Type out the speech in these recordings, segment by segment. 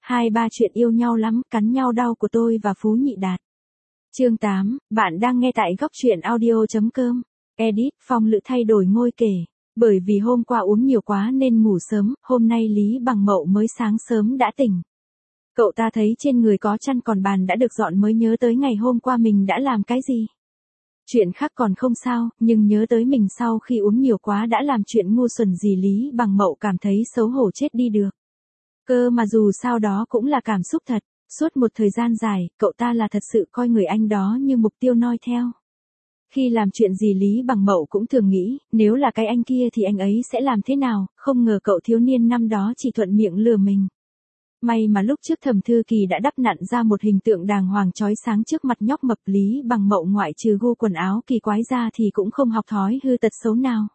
2-3 chuyện yêu nhau lắm, cắn nhau đau của tôi và Phú Nhị Đạt. Chương 8, bạn đang nghe tại góc truyện audio.com. Edit, Phong Lữ thay đổi ngôi kể. Bởi vì hôm qua uống nhiều quá nên ngủ sớm, hôm nay Lý Bằng Mậu mới sáng sớm đã tỉnh. Cậu ta thấy trên người có chăn còn bàn đã được dọn mới nhớ tới ngày hôm qua mình đã làm cái gì. Chuyện khác còn không sao, nhưng nhớ tới mình sau khi uống nhiều quá đã làm chuyện ngu xuẩn gì Lý Bằng Mậu cảm thấy xấu hổ chết đi được. Cơ mà dù sao đó cũng là cảm xúc thật, suốt một thời gian dài, cậu ta là thật sự coi người anh đó như mục tiêu noi theo. Khi làm chuyện gì Lý Bằng Mậu cũng thường nghĩ, nếu là cái anh kia thì anh ấy sẽ làm thế nào, không ngờ cậu thiếu niên năm đó chỉ thuận miệng lừa mình. May mà lúc trước Thẩm Thư Kỳ đã đắp nặn ra một hình tượng đàng hoàng chói sáng trước mặt nhóc mập Lý Bằng Mậu ngoại trừ gu quần áo kỳ quái ra thì cũng không học thói hư tật xấu nào.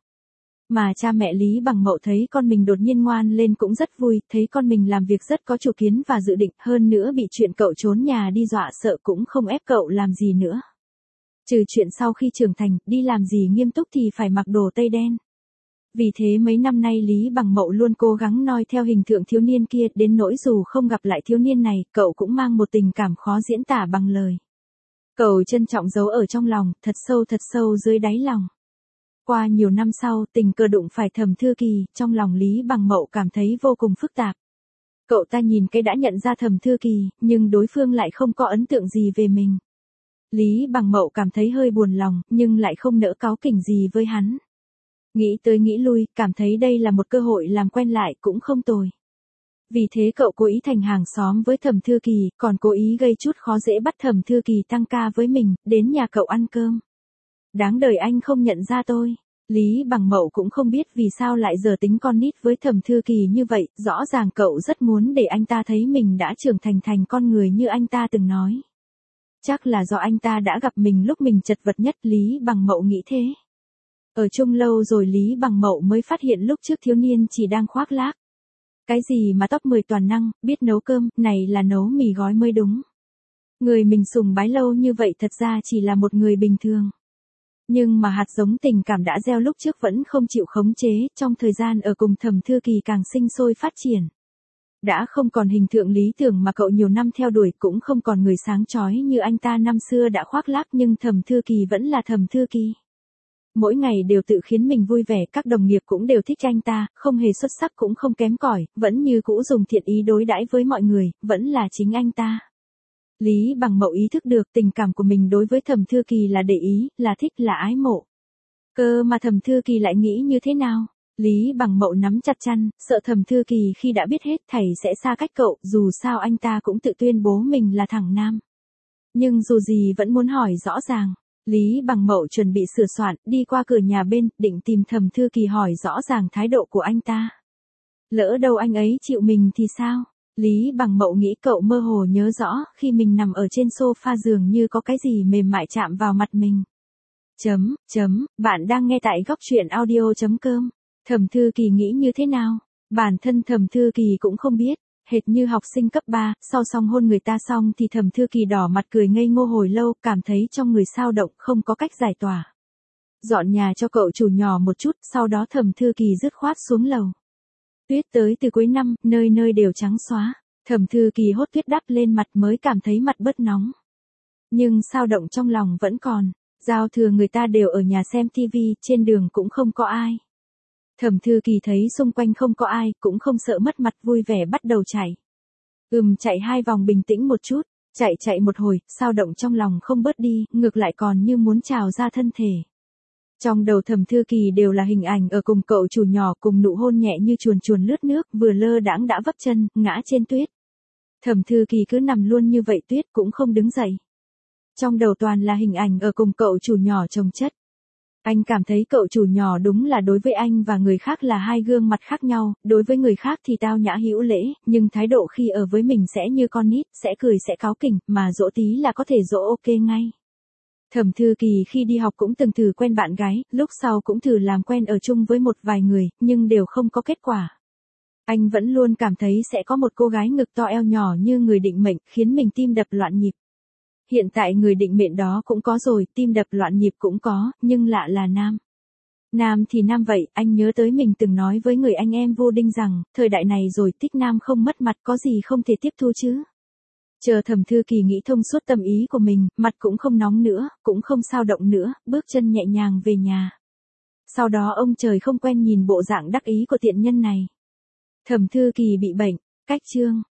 Mà cha mẹ Lý Bằng Mậu thấy con mình đột nhiên ngoan lên cũng rất vui, thấy con mình làm việc rất có chủ kiến và dự định, hơn nữa bị chuyện cậu trốn nhà đi dọa sợ cũng không ép cậu làm gì nữa. Trừ chuyện sau khi trưởng thành, đi làm gì nghiêm túc thì phải mặc đồ tây đen. Vì thế mấy năm nay Lý Bằng Mậu luôn cố gắng noi theo hình tượng thiếu niên kia, đến nỗi dù không gặp lại thiếu niên này, cậu cũng mang một tình cảm khó diễn tả bằng lời. Cậu trân trọng giấu ở trong lòng, thật sâu dưới đáy lòng. Qua nhiều năm sau, tình cờ đụng phải Thẩm Thư Kỳ, trong lòng Lý Bằng Mậu cảm thấy vô cùng phức tạp. Cậu ta nhìn cái đã nhận ra Thẩm Thư Kỳ, nhưng đối phương lại không có ấn tượng gì về mình. Lý Bằng Mậu cảm thấy hơi buồn lòng, nhưng lại không nỡ cáu kỉnh gì với hắn. Nghĩ tới nghĩ lui, cảm thấy đây là một cơ hội làm quen lại cũng không tồi. Vì thế cậu cố ý thành hàng xóm với Thẩm Thư Kỳ, còn cố ý gây chút khó dễ bắt Thẩm Thư Kỳ tăng ca với mình, đến nhà cậu ăn cơm. Đáng đời anh không nhận ra tôi. Lý Bằng Mậu cũng không biết vì sao lại giờ tính con nít với Thẩm Thư Kỳ như vậy, rõ ràng cậu rất muốn để anh ta thấy mình đã trưởng thành con người như anh ta từng nói. Chắc là do anh ta đã gặp mình lúc mình chật vật nhất, Lý Bằng Mậu nghĩ thế. Ở chung lâu rồi Lý Bằng Mậu mới phát hiện lúc trước thiếu niên chỉ đang khoác lác. Cái gì mà top 10 toàn năng, biết nấu cơm, này là nấu mì gói mới đúng. Người mình sùng bái lâu như vậy thật ra chỉ là một người bình thường. Nhưng mà hạt giống tình cảm đã gieo lúc trước vẫn không chịu khống chế, trong thời gian ở cùng Thẩm Thư Kỳ càng sinh sôi phát triển. Đã không còn hình tượng lý tưởng mà cậu nhiều năm theo đuổi, cũng không còn người sáng chói như anh ta năm xưa đã khoác lác, nhưng Thẩm Thư Kỳ vẫn là Thẩm Thư Kỳ. Mỗi ngày đều tự khiến mình vui vẻ, các đồng nghiệp cũng đều thích anh ta, không hề xuất sắc cũng không kém cỏi, vẫn như cũ dùng thiện ý đối đãi với mọi người, vẫn là chính anh ta. Lý Bằng Mậu ý thức được tình cảm của mình đối với Thẩm Thư Kỳ là để ý, là thích, là ái mộ. Cơ mà Thẩm Thư Kỳ lại nghĩ như thế nào? Lý Bằng Mậu nắm chặt chăn, sợ Thẩm Thư Kỳ khi đã biết hết thảy sẽ xa cách cậu, dù sao anh ta cũng tự tuyên bố mình là thẳng nam. Nhưng dù gì vẫn muốn hỏi rõ ràng. Lý Bằng Mậu chuẩn bị sửa soạn, đi qua cửa nhà bên, định tìm Thẩm Thư Kỳ hỏi rõ ràng thái độ của anh ta. Lỡ đâu anh ấy chịu mình thì sao? Lý Bằng Mậu nghĩ, cậu mơ hồ nhớ rõ, khi mình nằm ở trên sofa dường như có cái gì mềm mại chạm vào mặt mình. Bạn đang nghe tại góc truyện audio.com. Thẩm Thư Kỳ nghĩ như thế nào? Bản thân Thẩm Thư Kỳ cũng không biết. Hệt như học sinh cấp 3, sau xong hôn người ta xong thì Thẩm Thư Kỳ đỏ mặt cười ngây ngô hồi lâu, cảm thấy trong người xao động, không có cách giải tỏa. Dọn nhà cho cậu chủ nhỏ một chút, sau đó Thẩm Thư Kỳ dứt khoát xuống lầu. Tuyết tới từ cuối năm, nơi nơi đều trắng xóa. Thẩm Thư Kỳ hốt tuyết đắp lên mặt mới cảm thấy mặt bớt nóng. Nhưng xao động trong lòng vẫn còn. Giao thừa người ta đều ở nhà xem tivi, trên đường cũng không có ai. Thẩm Thư Kỳ thấy xung quanh không có ai, cũng không sợ mất mặt, vui vẻ bắt đầu chạy. Chạy 2 vòng bình tĩnh một chút, chạy một hồi, xao động trong lòng không bớt đi, ngược lại còn như muốn trào ra thân thể. Trong đầu Thẩm Thư Kỳ đều là hình ảnh ở cùng cậu chủ nhỏ, cùng nụ hôn nhẹ như chuồn lướt nước, vừa lơ đãng đã vấp chân, ngã trên tuyết. Thẩm Thư Kỳ cứ nằm luôn như vậy, tuyết cũng không đứng dậy. Trong đầu toàn là hình ảnh ở cùng cậu chủ nhỏ chồng chất. Anh cảm thấy cậu chủ nhỏ đúng là đối với anh và người khác là hai gương mặt khác nhau, đối với người khác thì tao nhã hữu lễ, nhưng thái độ khi ở với mình sẽ như con nít, sẽ cười sẽ cáu kỉnh, mà dỗ tí là có thể dỗ ok ngay. Thẩm Thư Kỳ khi đi học cũng từng thử quen bạn gái, lúc sau cũng thử làm quen ở chung với một vài người, nhưng đều không có kết quả. Anh vẫn luôn cảm thấy sẽ có một cô gái ngực to eo nhỏ như người định mệnh, khiến mình tim đập loạn nhịp. Hiện tại người định mệnh đó cũng có rồi, tim đập loạn nhịp cũng có, nhưng lạ là nam. Nam thì nam vậy, anh nhớ tới mình từng nói với người anh em vô đinh rằng, thời đại này rồi tích nam không mất mặt có gì không thể tiếp thu chứ. Chờ Thẩm Thư Kỳ nghĩ thông suốt tâm ý của mình, mặt cũng không nóng nữa, cũng không sao động nữa, bước chân nhẹ nhàng về nhà. Sau đó ông trời không quen nhìn bộ dạng đắc ý của tiện nhân này. Thẩm Thư Kỳ bị bệnh, cách chương.